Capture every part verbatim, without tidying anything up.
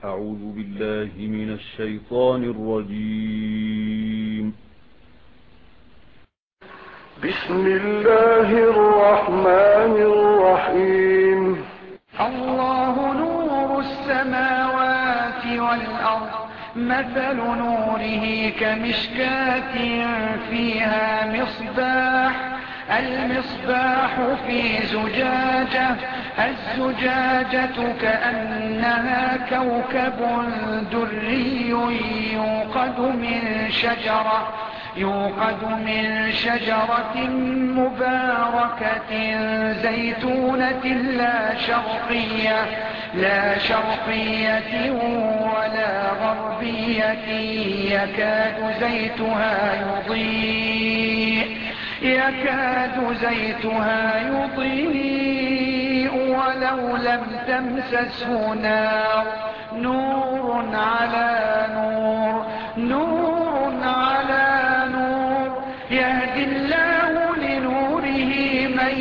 أعوذ بالله من الشيطان الرجيم. بسم الله الرحمن الرحيم. الله نور السماوات والأرض، مثل نوره كمشكاة فيها مصباح، المصباح في زجاجة، الزجاجة كأنها كوكب دري يوقد من شجرة يوقد من شجرة مباركة زيتونة لا شرقية لا شرقية ولا غربية يكاد زيتها يضيء يكاد زيتها يضيء ولو لم تمسسه نار، نور على نور نور على نور، يهدي الله لنوره من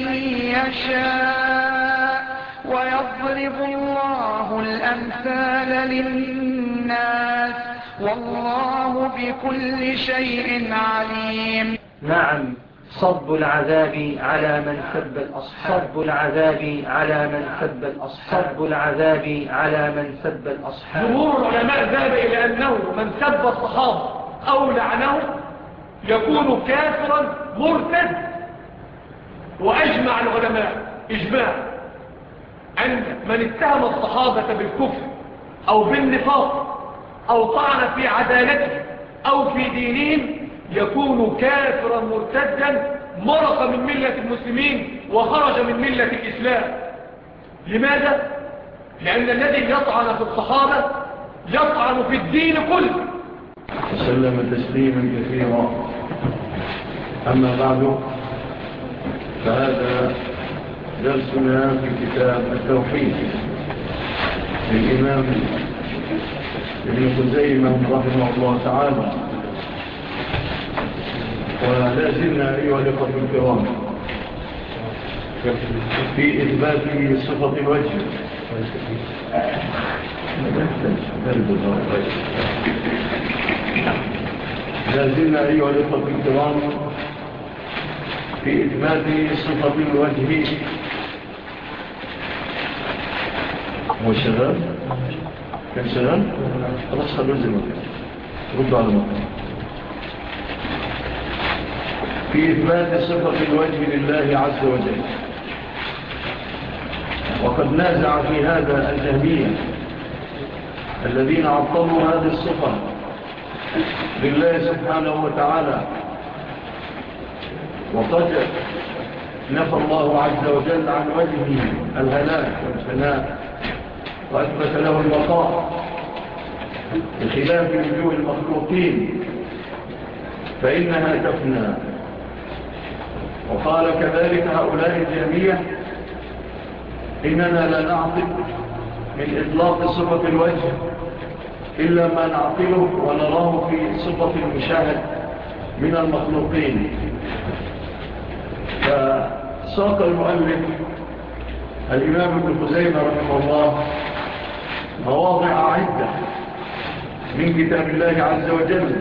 يشاء ويضرب الله الأمثال للناس والله بكل شيء عليم. نعم، صب العذاب على من سب الأصحاب صب العذاب على من سب الأصحاب صب العذاب على من سب الأصحاب. جمهور العلماء ذهب إلى أنه من سب الصحابة أو لعنه يكون كافرا مرتد، وأجمع العلماء إجماع أن من اتهم الصحابة بالكفر أو بالنفاق أو طعن في عدالته أو في دينهم يكون كافرا مرتدا مرق من ملة المسلمين وخرج من ملة الإسلام. لماذا؟ لأن الذي يطعن في الصحابة يطعن في الدين كله. وسلم تسليما كثيرا. أما بعد، فهذا درسنا في كتاب التوحيد للإمام ابن خزيمة رحمه الله تعالى. ولا زلنا أيها الأخوة الكرام في إثبات صفة الوجه. لا زلنا أيها الأخوة الكرام في إثبات صفة الوجه. هو شغال؟ كان شغال؟ خلاص خلوا الزمن رد على مكان. في إثبات صفة الوجه لله عز وجل. وقد نازع في هذا الجهمية الذين عطلوا هذه الصفة لله سبحانه وتعالى، وقد نفى الله عز وجل عن وجهه الهلاك والفناء وأثبت له البقاء بخلاف وجوه المخلوقين فإنها تفنى. وقال كذلك هؤلاء الجهمية إننا لا نعطل من إطلاق صفة الوجه إلا ما نعطله ونراه في صفة المشاهد من المخلوقين. فساق المؤلف الإمام ابن خزيمة رحمه الله مواضع عدة من كتاب الله عز وجل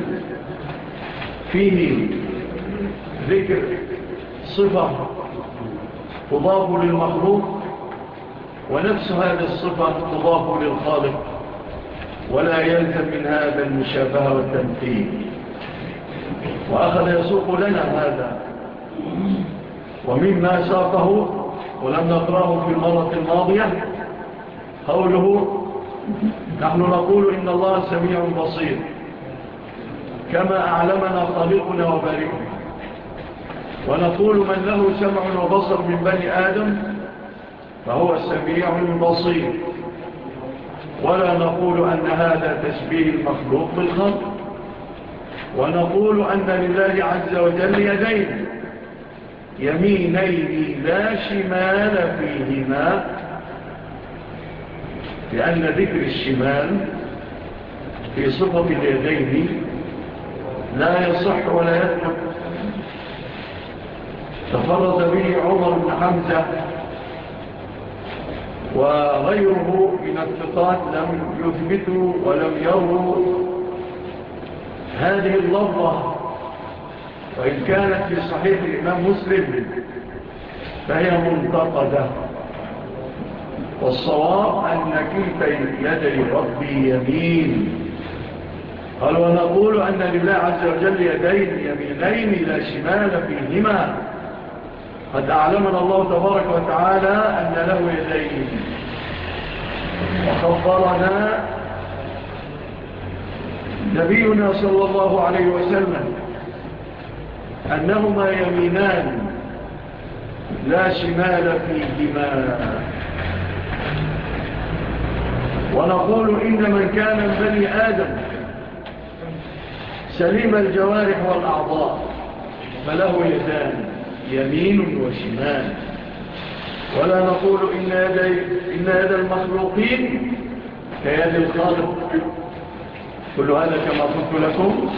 فيه ذكر صفة تضاف للمخلوق ونفس هذه الصفة تضاف للخالق، ولا يلزم من هذا المشابهة والتمثيل. وأخذ يسوق لنا هذا، ومما ساقه ولم نقرأه في المرة الماضية قوله نحن نقول إن الله سميع بصير كما أعلمنا خالقنا وبارئنا، ونقول من له سمع وبصر من بني آدم فهو سميع بصير، ولا نقول أن هذا تشبيه المخلوق بالخلق، ونقول أن لله عز وجل يدين يمينين لا شمال فيهما، لأن ذكر الشمال في صفة اليدين لا يصح ولا يثبت. تفرد به عمر بن حمزة وغيره من الثقات لم يثبتوا ولم يروا هذه اللفظة، وإن كانت في صحيح الإمام مسلم فهي منتقدة. والصواب أن كلتا يدي ربي يمين. قال ونقول أن لله عز وجل يدين يمينين لا شمال فيهما. قد أعلمنا الله تبارك وتعالى أن له يدين، وخبرنا نبينا صلى الله عليه وسلم أنهما يمينان لا شمال فيهما. ونقول إن من كان من بني آدم سليم الجوارح والأعضاء فله يدان يمين وشمال. ولا نقول إن يد, إن يد المخلوقين كيد الخالق. كل هذا كما قلت لكم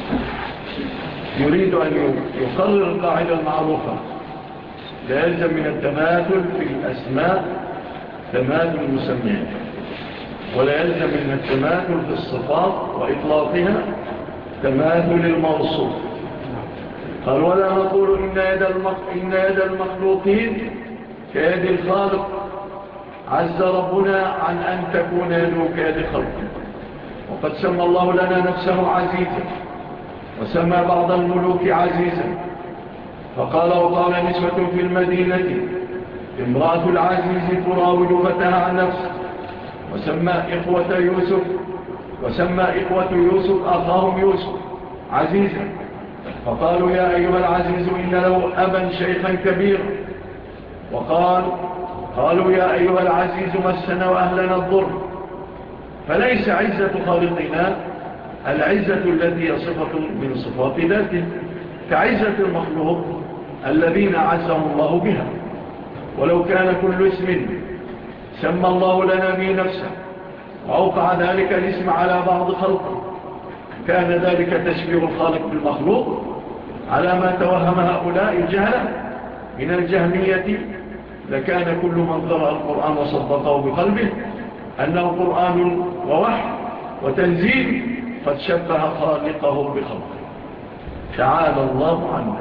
يريد أن يقرر القاعدة المعروفة: لا يلزم من التماثل في الأسماء تماثل المسميات، ولا يلزم من التماثل في الصفات وإطلاقها تماثل الموصوف. قال ولا نقول إن يد, المخ... إن يد المخلوقين كيد الخالق. عز ربنا عن أن تكون يده كيد خلقه. وقد سمى الله لنا نفسه عزيزا، وسمى بعض الملوك عزيزا، فقال وقال نسوة في المدينة امرأة العزيز تراود فتاها عن نفسه. وسمى إخوة يوسف وسمى إخوة يوسف أخاهم يوسف عزيزا، فقالوا يا أيها العزيز إن له أبا شيخا كبيرا. وقال قالوا يا أيها العزيز مسنا وأهلنا الضر. فليس عزة خالقنا العزة التي هي صفة من صفات ذاته كعزة المخلوق الذين عزهم الله بها. ولو كان كل اسم سمى الله لنا به نفسه وأوقع ذلك الاسم على بعض خلقه كان ذلك تشبيه الخالق بالمخلوق، على ما توهم هؤلاء الجهلة من الجهمية. لكان كل من قرأ القرآن وصدقه بقلبه أنه قرآن ووحي وتنزيل قد شبه خالقه بخلقه. تعالى الله عنه.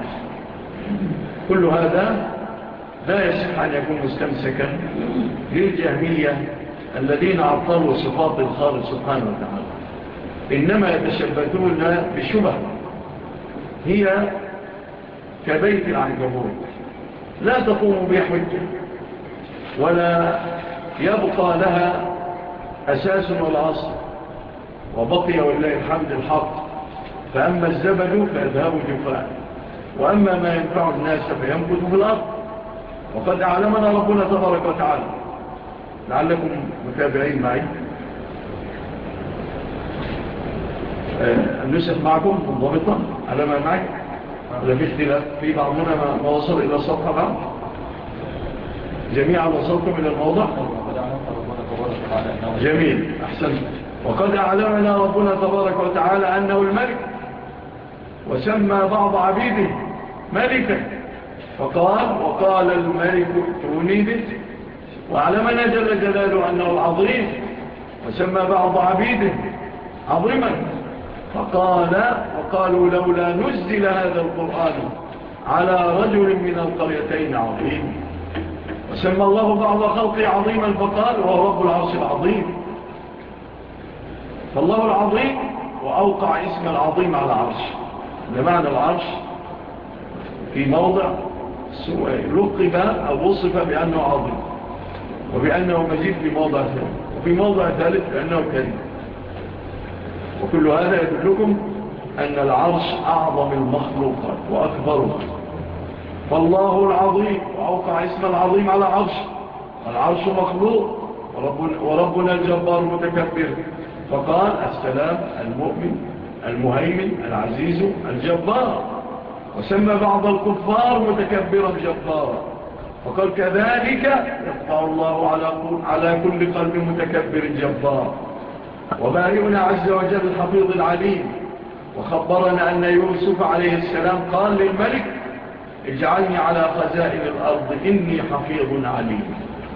كل هذا لا يصح أن يكون مستمسكا للجهمية الذين عطلوا صفات الخالق سبحانه وتعالى، إنما يتشبثون بشبه هي كبيت العنكبوت لا تقوم بحجة ولا يبقى لها أساس ولا أصل، وبقي ولله الحمد الحق. فأما الزبد فيذهب جفاء، وأما ما ينفع الناس فينبت في الأرض. وقد أعلمنا ربنا تبارك وتعالى، لعلكم متابعين معي. النسخ معكم منضبطة على ما معي ولا في اختلاف؟ في بعضنا ما وصل إلى الصفحة بعض؟ جميعا وصلتم إلى الموضع؟ جميل، أحسن. وقد أعلمنا ربنا تبارك وتعالى أنه الملك، وسمى بعض عبيده ملكا، فقال وقال الملك ائتوني به. وأعلمنا جل جلاله أنه العظيم، وسمى بعض عبيده عظيما، فقال وقالوا لولا نزل هذا القرآن على رجل من القريتين عظيم. وسمى الله بعض خلقه عظيما فقال وهو رب العرش العظيم. فالله العظيم وأوقع اسم العظيم على عرش، لمعنى العرش في موضع لقب أو وصف بأنه عظيم، وبأنه مجيد في موضع ثالث، وفي موضع ثالث بأنه كريم. وكل هذا يدلكم أن العرش أعظم المخلوقات وأكبرها. فالله العظيم وأوقع اسم العظيم على عرش، العرش مخلوق، وربنا, وربنا الجبار متكبر، فقال السلام المؤمن المهيمن العزيز الجبار. وسمى بعض الكفار متكبرا جبارا، وقال كذلك يقطع الله على, على كل قلب متكبر جبار. وبارئنا عز وجل الحفيظ العليم، وخبرنا أن يوسف عليه السلام قال للملك اجعلني على خزائن الأرض إني حفيظ عليم.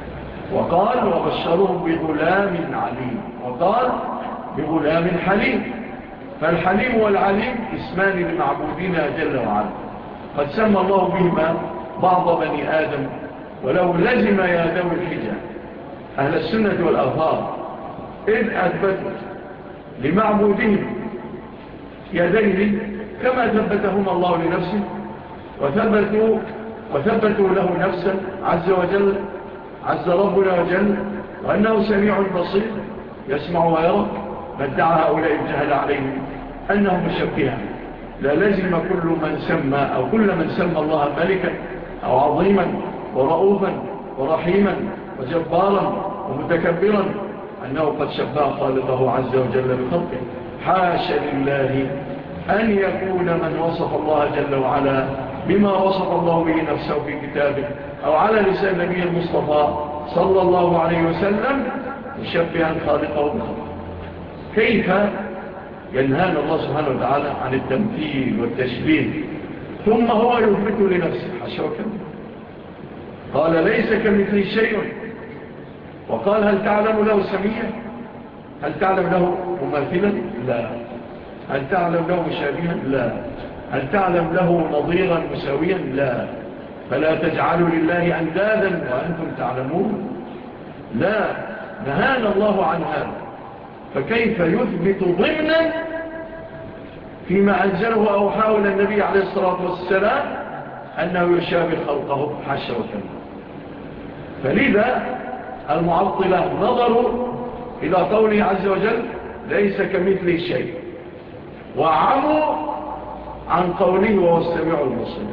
وقال وبشرهم بغلام عليم، وقال بغلام حليم. فالحليم والعليم اسمان لمعبودنا جل وعلا، قد سمى الله بهما بعض بني آدم. ولو لزم يا ذوي الحجة أهل السنة والأظهار إذ أثبتوا لمعبودهم يديه كما ثبتهما الله لنفسه، وثبتوا, وثبتوا له نفسا عز وجل عز ربنا وجل، وأنه سميع بصير يسمع ويرى، ما ادعى هؤلاء الجهل عليهم أنهم مشبهة. لا لازم كل من سمى أو كل من سمى الله ملكا أو عظيما ورؤوفا ورحيما وجبارا ومتكبرا أنه قد شبه خالقه عز وجل بخلقه. حاشا لله أن يكون من وصف الله جل وعلا بما وصف الله به نفسه في كتابه أو على لسان نبي المصطفى صلى الله عليه وسلم مشبها خالقه بخلقه. كيف ينهانا الله سبحانه وتعالى عن التمثيل والتشبيه ثم هو يثبت لنفسه حشوكا؟ قال ليس كمثله شيء، وقال هل تعلم له سميا؟ هل تعلم له مماثلا؟ لا. هل تعلم له مشابها؟ لا. هل تعلم له نظيرا مساويا؟ لا. فلا تجعلوا لله أندادا وأنتم تعلمون. لا، نهانا الله عن هذا. فكيف يثبت ضمنا فيما أنزله أو حاول النبي عليه الصلاة والسلام أنه يشابه خلقه حاشا وكلا؟ فلذا المعطلة نظروا إلى قوله عز وجل ليس كمثله شيء، وعموا عن قوله وهو السميع البصير.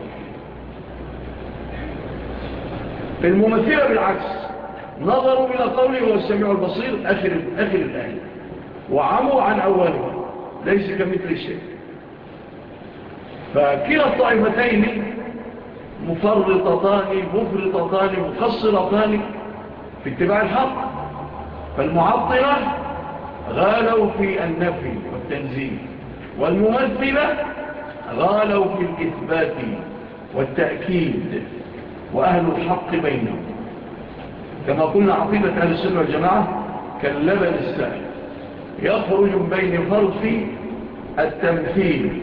الممثلة بالعكس نظروا إلى قوله وهو السميع البصير آخر, آخر الآية، وعموا عن أوله ليس كمثله شيء. فكلا الطائفتين مفرطتان مفرطتان مقصرتان في اتباع الحق. فالمعطلة غالوا في النفي والتنزيل، والممثلة غالوا في الإثبات والتأكيد، وأهل الحق بينهم. كما قلنا عقيدة أهل السنة والجماعة كاللبن السائل يخرج بين فرط التمثيل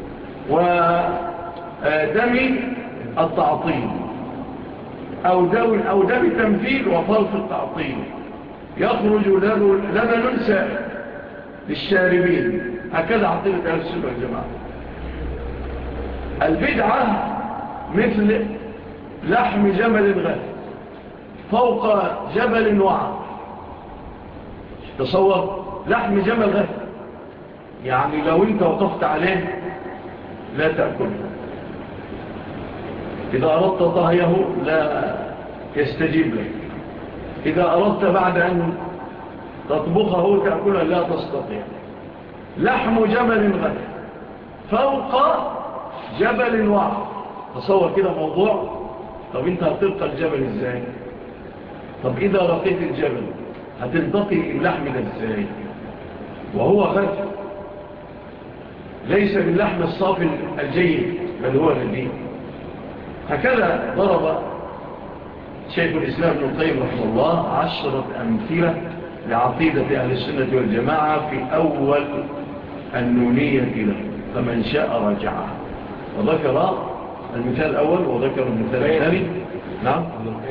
ودم التعطيل، أو دم, أو دم التمثيل وفرط التعطيل. يخرج لبن سائل للشاربين. هكذا عقيدة أهل السنة والجماعة. البدعة مثل لحم جمل غث فوق جبل وعر. تصور لحم جمل غث، يعني لو انت وقفت عليه لا تأكله، إذا أردت طهيه لا يستجيب لك، إذا أردت بعد أن تطبخه تأكله لا تستطيع. لحم جمل غث فوق جبل وعر. تصور كده موضوع. طب انت هتلقى الجبل ازاي؟ طب إذا رقيت الجبل هتلتقي اللحم ده ازاي وهو غث؟ ليس باللحم الصافي الجيد بل هو الرديء. هكذا ضرب شيخ الإسلام ابن القيم رحمه الله عشرة أمثلة لعقيدة أهل السنة والجماعة في أول النونية له، فمن شاء رجعه. وذكر المثال الأول وذكر المثال الثاني. نعم،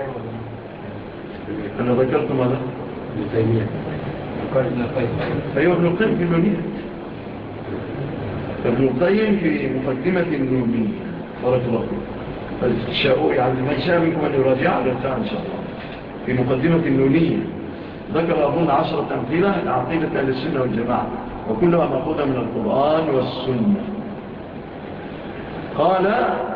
أنا ذكرت ماذا؟ أيوة ابن القيم في النونية. ابن القيم في مقدمة النونية بارك الله فيه. يعني من شاء منكم أن يراجع لتاع إن شاء الله في مقدمة النونية ذكر أظن عشرة أمثلة لعقيدة أهل السنة والجماعة، وكلها مأخوذة من القرآن والسنة. قال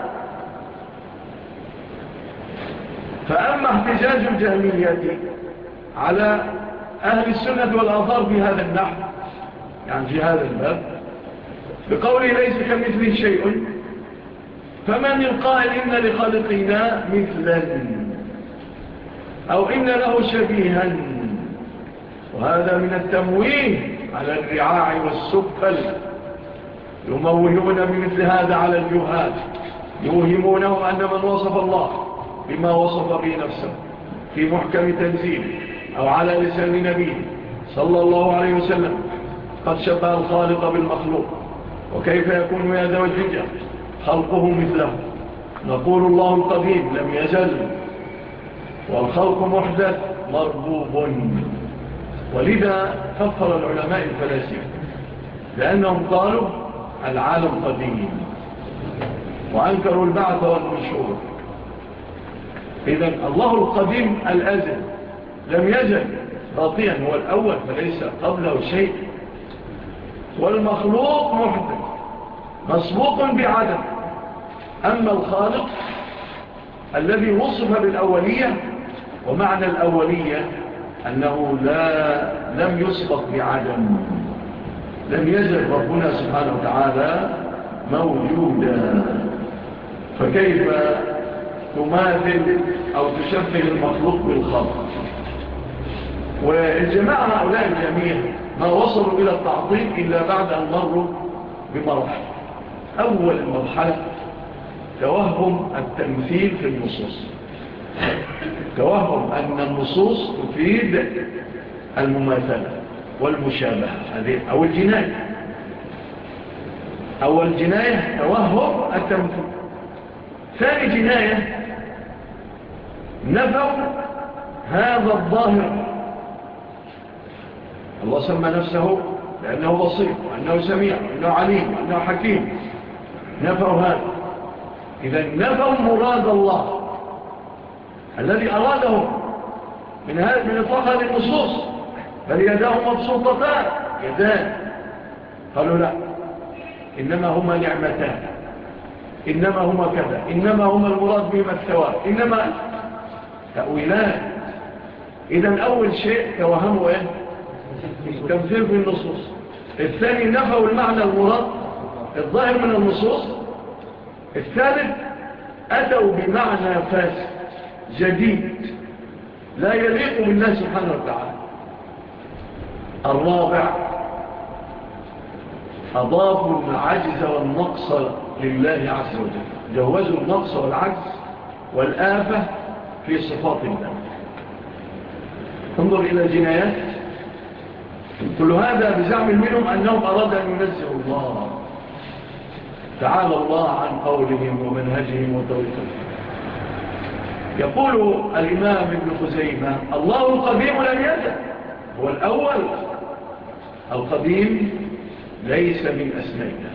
فأما احتجاج الجهمية على أهل السنة والآثار في هذا النحو، يعني في هذا الباب، بقوله ليس كمثله شيء، فمن القائل إن لخالقنا مثلا أو إن له شبيها، وهذا من التمويه على الرعاع والسفل. يموهون بمثل هذا على الجهال، يوهمونهم أن من وصف الله بما وصف به نفسه في محكم تنزيل أو على لسان نبيه صلى الله عليه وسلم قد شبه الخالق بالمخلوق، وكيف يكون يا ذا الحجة خلقه مثله؟ نقول الله القديم لم يزل، والخلق محدث مربوب. ولذا كفر العلماء الفلاسفة لأنهم قالوا العالم قديم، وأنكروا البعث والنشور. إذن الله القديم الأزل لم يزل باقيا، هو الأول فليس قبله شيء، والمخلوق محدث مسبوق بعدم. أما الخالق الذي وصف بالأولية، ومعنى الأولية أنه لا لم يسبق بعدم، لم يزل ربنا سبحانه وتعالى موجودا. فكيف تماثل أو تشبه المخلوق بالخالق؟ والجماعة هؤلاء الجميع ما وصلوا إلى التعطيل إلا بعد أن مروا بمرحلة. أول المرحلة توهم التمثيل في النصوص، توهم أن النصوص تفيد المماثلة والمشابهة، هذه أول جناية. أول جناية توهم التمثيل. ثاني جناية نفوا هذا الظاهر. الله سمى نفسه لأنه بصير، وأنه سميع، وأنه عليم، وأنه حكيم. نفوا هذا. إذا نفوا مراد الله الذي أراده من هذه من إطلاق هذه النصوص، بل يداه مبسوطتان يدان. قالوا لا، إنما هما نعمتان، إنما هما كذا، إنما هما المراد بهما الثواب، إنما تأويلان. إذن أول شيء توهموا إيه؟ تمثيل في النصوص. الثاني نفوا المعنى المراد الظاهر من النصوص. الثالث أتوا بمعنى فاسد جديد لا يليق بالله سبحانه وتعالى. الرابع أضافوا العجز والنقص لله عز وجل، جوزوا النقص والعجز والآفة في صفات الله. انظر إلى الجنايات، كل هذا بزعم منهم أنهم أراد أن ينزه الله تعالى الله عن قولهم ومنهجهم وطريقهم. يقول الإمام ابن خزيمة الله القديم لم يزل، هو الأول. القديم ليس من أسمائنا.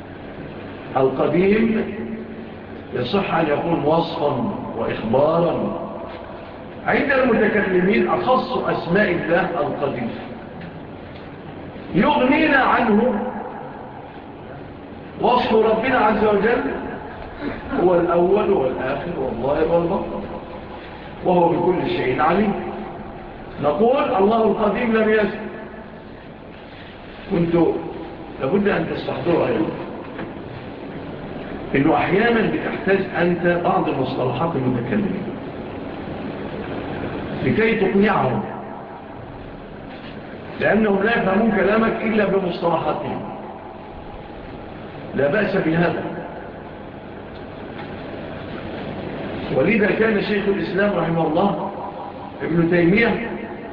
القديم يصح أن يكون وصفا وإخبارا. عند المتكلمين أخص أسماء الله القديم، يغنينا عنه وصف ربنا عز وجل هو الأول والآخر والظاهر والباطن، وهو بكل شيء عليم. نقول الله القديم لم يزل. كنت لابد أن تستحضروا أيضا إنه أحيانا بتحتاج أنت بعض المصطلحات المتكلمين لكي تقنعهم، لأنهم لا يفهمون كلامك إلا بمصطلحاتهم. لا بأس بهذا. ولذا كان شيخ الإسلام رحمه الله ابن تيمية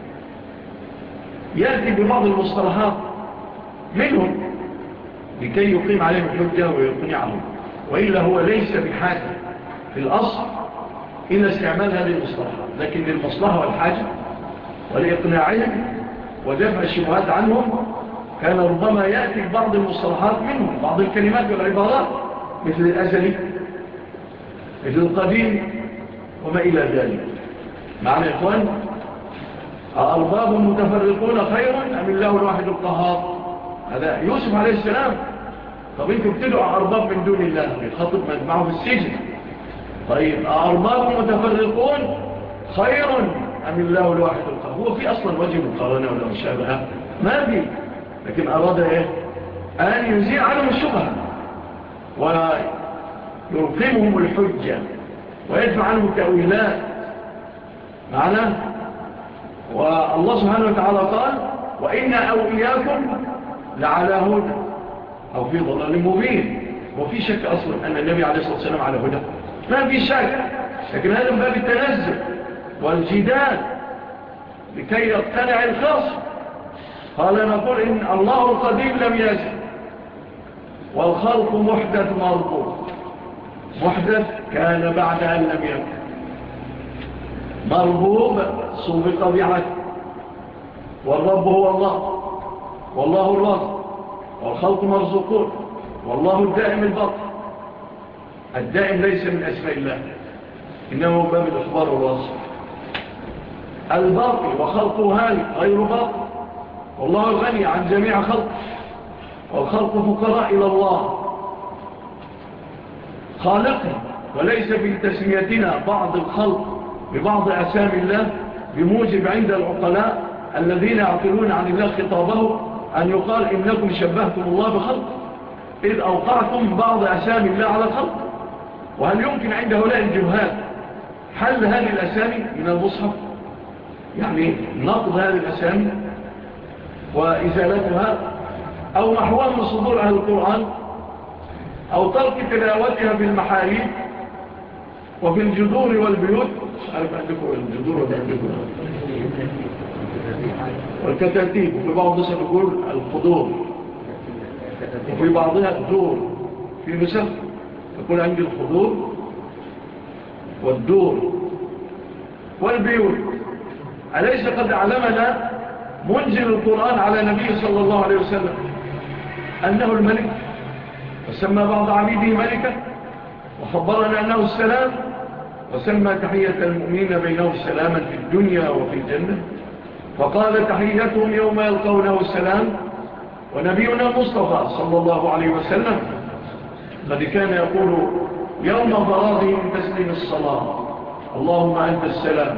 يأتي ببعض المصطلحات منهم لكي يقيم عليهم حجة ويقنعهم، وإلا هو ليس بحاجة في الأصل إلا استعمال هذه المصطلحات، لكن للمصلحة والحاجة ولإقناعهم ودفع الشبهات عنهم كان ربما يأتي ببعض المصطلحات منهم، بعض الكلمات والعبارات مثل الأزلي مثل القديم وما إلى ذلك. معنى يا إخوان أرباب متفرقون خير أم الله الواحد القهار؟ هذا يوسف عليه السلام. طب انتوا بتدعوا أرباب من دون الله، يخاطب من معه في السجن. طيب أرباب متفرقون خير أم الله الواحد القهار؟ هو في أصلا وجه مقارنة ولا مشابهة؟ ما في، لكن أراد إيه؟ أن يزيل عنهم الشبهة ويلقمهم الحجة ويدفع عنهم التأويلات. معناه والله سبحانه وتعالى قال وإن أولياكم لعلى هدى أو في ضلال مبين. وفي شك أصلا أن النبي عليه الصلاة والسلام على هدى؟ ما في شك، لكن هذا من باب التنزل والجدال لكي يقتنع الخصم. قال نقول إن الله القديم لم يزل، والخلق محدث مربوط. محدث كان بعد أن لم يكن، مربوب سبق بعد. والرب هو الله، والله الرازق، والخلق مرزقون، والله الدائم الباقي. الدائم ليس من أسماء الله، إنه باب الإخبار والوصف. الباقي وخلقه هالك غير باقي، والله غني عن جميع خلقه، والخلق فقراء إلى الله خالقنا. وليس في تسميتنا بعض الخلق ببعض أسامي الله بموجب عند العقلاء الذين يعقلون عن الله خطابه أن يقال إنكم شبهتم الله بخلق، إذ أوقعتم بعض أسامي الله على خلق. وهل يمكن عند هؤلاء الجهال حل هذه الأسامي من المصحف؟ يعني نقض هذه الأسامي وإزالتها، أو محوها من صدور أهل القرآن، أو ترك تلاوتها في المحاريب وفي الجذور والبيوت. عارف عندكم الجذور والبيوت والكتاتيب، وفي بعض نسخ يقول القدور، وفي بعضها الدور. في نسخ يقول عندي القدور والدور والبيوت. أليس قد علمنا منزل القرآن على نبي صلى الله عليه وسلم أنه الملك، وسمى بعض عبيده ملكا، وخبرنا أنه السلام، وسمى تحية المؤمنين بينهم سلاما في الدنيا وفي الجنة، فقال تحيتهم يوم يلقونه السلام. ونبينا المصطفى صلى الله عليه وسلم قد كان يقول يوم فراغه من تسليم الصلاة اللهم أنت السلام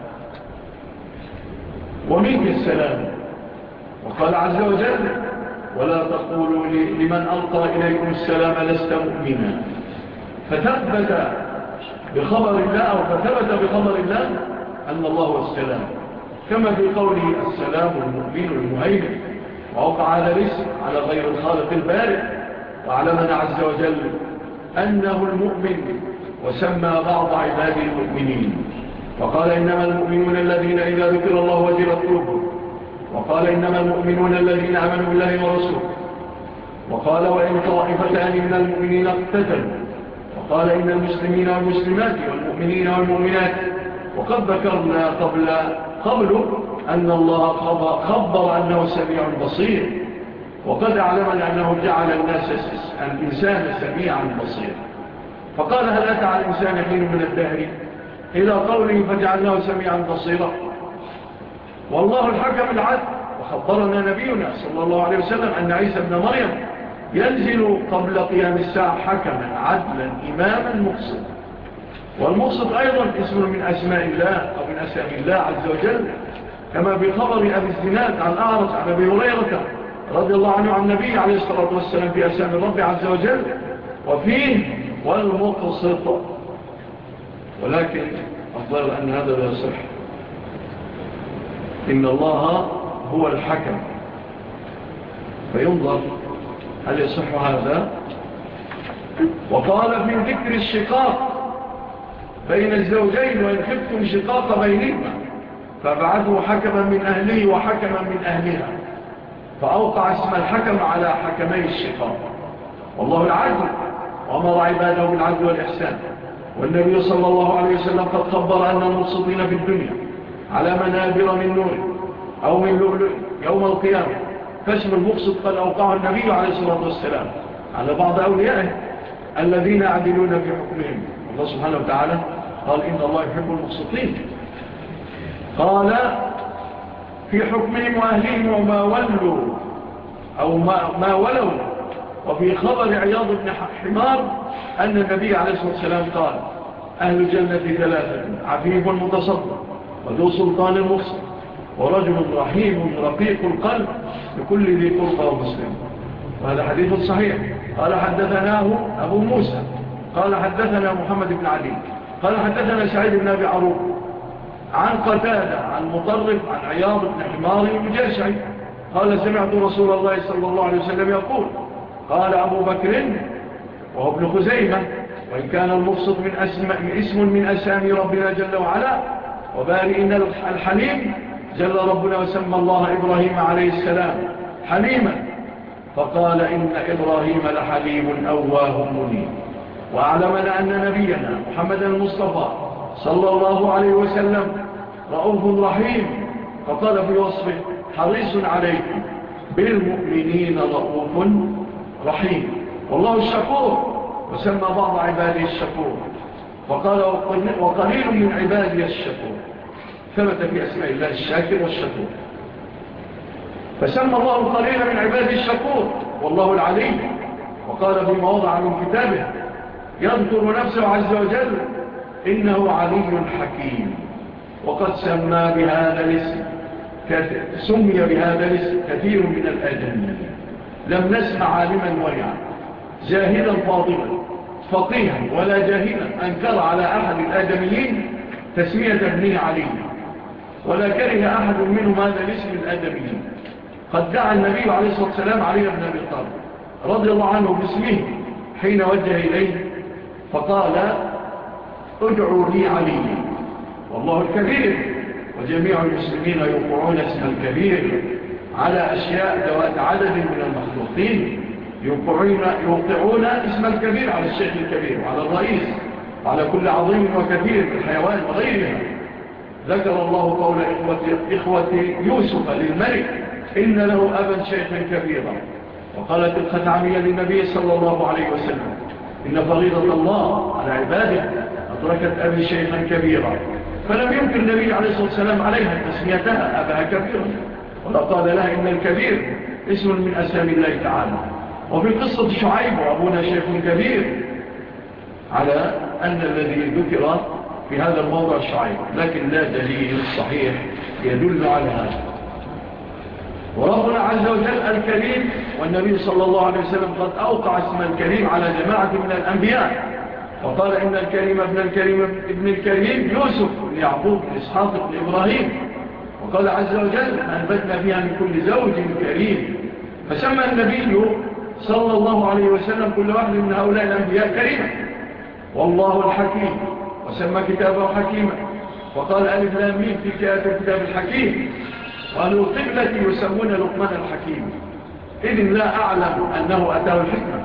ومنك السلام. وقال عز وجل ولا تقولوا لمن ألقى إليكم السلام لست مؤمنا. فثبت بخبر الله أو فثبت بخبر الله أن الله هو السلام، كما في قوله السلام المؤمن المهيمن. ووقع هذا الاسم على غير الخالق البارئ، وعلمنا عز وجل أنه المؤمن، وسمى بعض عباده المؤمنين. وقال إنما المؤمنون الذين إذا ذكر الله وجلت قلوبهم. وقال إنما المؤمنون الذين آمنوا بالله ورسوله. وقال وإن طائفتان من المؤمنين اقتتلوا. وقال إن المسلمين والمسلمات والمؤمنين والمؤمنات. وقد ذكرنا قبل قبله أن الله خبر أنه سميع بصير، وقد أعلمنا أنه جعل الناس الإنسان سميعا بصيرا. فقال هل أتى على الإنسان حين من الدهر إلى قوله فجعلناه سميعا بصيرا. والله الحكم العدل، وخبرنا نبينا صلى الله عليه وسلم أن عيسى ابن مريم ينزل قبل قيام الساعة حكما عدلا إماما مقصدا. والمقصد أيضا اسم من أسماء الله أو من أسماء الله عز وجل، كما بخبر أبي الزناد عن أعرج عن أبي هريرة رضي الله عنه عن النبي عليه الصلاة والسلام في أسماء الرب عز وجل، وفيه والمقصد. ولكن أفضل أن هذا لا يصح، إن الله هو الحكم، فينظر هل يصح هذا. وقال في ذكر الشقاق بين الزوجين وإن خفتم شقاق بينهما فابعثوا حكما من أهله وحكما من أهلها، فأوقع اسم الحكم على حكمي الشقاق. والله العدل وأمر عباده بالعدل والإحسان. والنبي صلى الله عليه وسلم قد خبر أن المقسطين في الدنيا على منابر من نور أو من لؤلؤ يوم القيامة. فاسم المقسط قد أوقعه النبي عليه الصلاة والسلام على بعض أوليائه الذين يعدلون في حكمهم. الله سبحانه وتعالى قال إن الله يحب المقسطين. قال في حكمهم وأهلهم وما ولوا أو ما, ما ولوا. وفي خبر عياض بن حمار أن النبي عليه الصلاة والسلام قال أهل الجنة ثلاثة عفيف متصدق وذو سلطان مقسط ورجل رحيم رقيق القلب لكل ذي قربى ومسلم. وهذا حديث صحيح. قال حدثناه أبو موسى قال حدثنا محمد بن علي قال حدثنا سعيد بن أبي عروب عن قتادة عن مطرف عن عياض بن حمار المجاشعي قال سمعت رسول الله صلى الله عليه وسلم يقول قال أبو بكر وهو ابن خزيمة وإن كان المقسط من, من اسم من أسامي ربنا جل وعلا وبارئ الحليم جل ربنا وسمى الله إبراهيم عليه السلام حليما، فقال إن إبراهيم لحليم أواه منيب. وأعلمنا أن نبينا محمد المصطفى صلى الله عليه وسلم رؤوف رحيم، فقال في وصفه حريص عليكم بالمؤمنين رؤوف رحيم. والله الشكور، وسمى بعض عباده الشكور، فقال وقليل من عبادي الشكور، ثبت في أسماء الله الشاكر والشكور، فسمى الله القليل من عباده الشكور والله العلي. وقال في مواضع من كتابه يذكر نفسه عز وجل إنه علي حكيم، وقد سمى بهذا الاسم سمي بهذا الاسم كثير من الآدميين. لم نسمع عالما ورعا جاهلا فاضلا فقيها ولا جاهلا أنكر على أحد الآدميين تسمية ابنه علي، ولا كره أحد منهم هذا الاسم الآدميين. قد دعا النبي عليه الصلاة والسلام علي بن أبي طالب رضي الله عنه باسمه حين وجه إليه فقال ادعوا لي علي والله الكبير، وجميع المسلمين يوقعون اسم الكبير على أشياء ذوات عدد من المخلوقين، يوقعون اسم الكبير على الشيخ الكبير وعلى الرئيس وعلى كل عظيم وكثير من الحيوان وغيرها. ذكر الله قول إخوة, إخوة يوسف للملك إن له أبا شيخا كبيرا، وقالت الخثعمية للنبي صلى الله عليه وسلم إن فريضة الله على عباده أتركت أبي شيخا كبيرا، فلم يمكن النبي عليه الصلاة والسلام عليها تسميتها أبها كبيرا، ولا قال لها إن الكبير اسم من أسامي الله تعالى. وفي قصة شعيب وأبونا شيخ كبير على أن الذي ذكر في هذا الموضع شعيب، لكن لا دليل صحيح يدل على هذا. وربنا عز وجل الكريم، والنبي صلى الله عليه وسلم قد أوقع اسم الكريم على جماعة من الأنبياء، وقال إن الكريم ابن الكريم ابن الكريم يوسف بن يعقوب بن إسحاق بن إبراهيم، وقال عز وجل أنبتنا فيها من كل زوج كريم، فسمى النبي صلى الله عليه وسلم كل واحد من هؤلاء الأنبياء كريما. والله الحكيم، وسمى كتابه حكيما، وقال ألف لام ميم في كتاب الحكيم، وأهل القبلة يسمون لقمان الحكيم، إذن لا أعلم أنه أتاه الحكمة،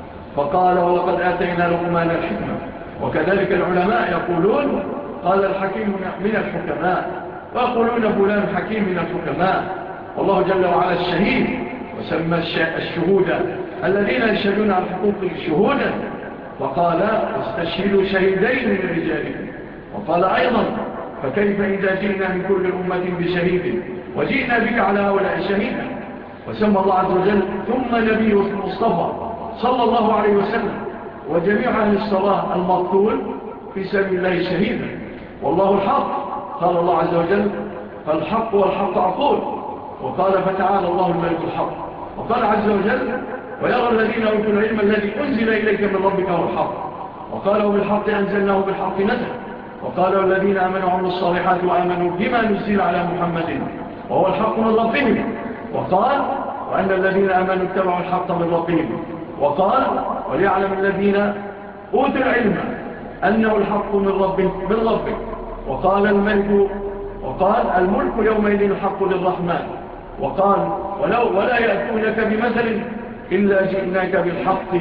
فقال ولقد آتينا لقمان الحكمة. وكذلك العلماء يقولون قال الحكيم من الحكماء، ويقولون فلان حكيم من الحكماء. والله جل وعلا الشهيد، وسمى الشهود الذين يشهدون عن حقوق شهودا، وقال استشهدوا شهيدين من رجالكم. وقال أيضا فكيف إذا جئنا من كل أمة بشهيد وجئنا بك على هؤلاء شهيدا. وسمى الله عز وجل ثم نبيه المصطفى صلى الله عليه وسلم وجميع أهل الصلاة المقتول في سبيل الله شهيدا. والله الحق، قال الله عز وجل فالحق والحق أقول. وقال فتعالى الله الملك الحق. وقال عز وجل ويرى الذين أوتوا العلم الذي أنزل إليك من ربك هو الحق. وقالوا بالحق أنزلناه بالحق نزل. وقالوا الذين آمنوا وعملوا الصالحات وآمنوا بما نزل على محمد وهو الحق من ربهم. وقال وأن الذين آمنوا اتبعوا الحق من ربهم. وقال وليعلم الذين أوتوا العلم أنه الحق من ربك من ربك. وقال الملك وقال الملك يومئذ الحق للرحمن. وقال ولو ولا يأتونك بمثل إلا جئناك بالحق.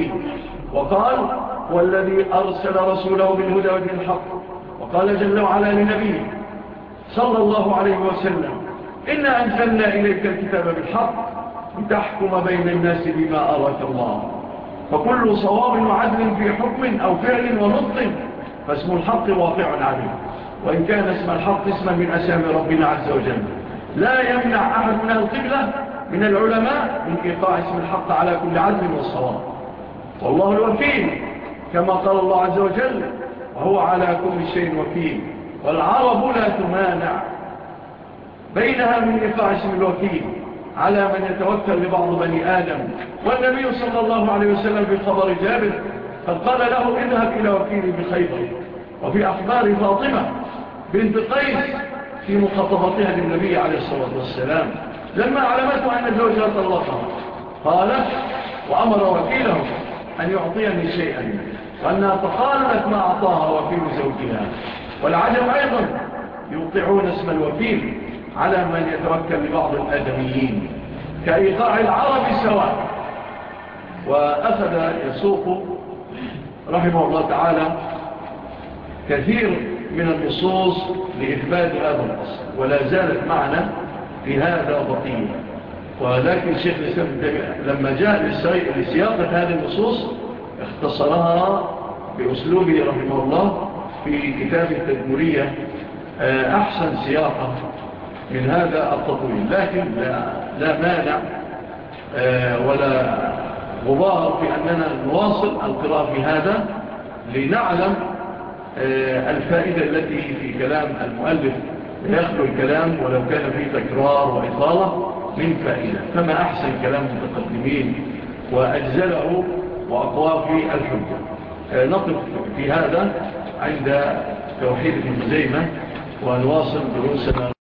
وقال والذي أرسل رسوله بالهدى ودين الحق. وقال جل وعلا لنبيه صلى الله عليه وسلم إنا أنزلنا إليك الكتاب بالحق لتحكم بين الناس بما أراك الله. فكل صواب وعدل في حكم أو فعل ونطق فاسم الحق واقع عليه، وإن كان اسم الحق اسما من أسامي ربنا عز وجل. لا يمنع أحد من القبلة من العلماء من إيقاع اسم الحق على كل عدل وصواب. والله الوكيل كما قال الله عز وجل وهو على كل شيء وكيل. والعرب لا تمانع بينها من إيقاع اسم الوكيل على من يتوكل لبعض بني آدم. والنبي صلى الله عليه وسلم في خبر جابر قد قال له اذهب إلى وكيلي بخيبر. وفي أخبار فاطمة بنت قيس في مخاطبتها للنبي عليه الصلاة والسلام لما علمته أن زوجها طلقها قالت وأمر وكيله أن يعطيني شيئا وأنها تخالت ما أعطاها وكيل زوجها. والعجب أيضا يوقعون اسم الوكيل على من يتوكل لبعض الآدميين كإيقاع العرب سواء. وأخذ يسوق رحمه الله تعالى كثير من النصوص لإثبات هذا الأصل، ولا زالت معنا في هذا بقية. ولكن الشيخ الإسلام لما جاء لسياقة هذه النصوص اختصرها بأسلوبه رحمه الله في كتاب التدمرية أحسن سياقة من هذا التطويل. لكن لا, لا مانع ولا غبار في أننا نواصل القراءة في هذا لنعلم الفائدة التي في كلام المؤلف يخلو الكلام ولو كان فيه تكرار وإطالة من فائدة. فما أحسن كلام المتقدمين وأجزله وأقوى في الحجة. نقف في هذا عند توحيد ابن خزيمة ونواصل دروسنا.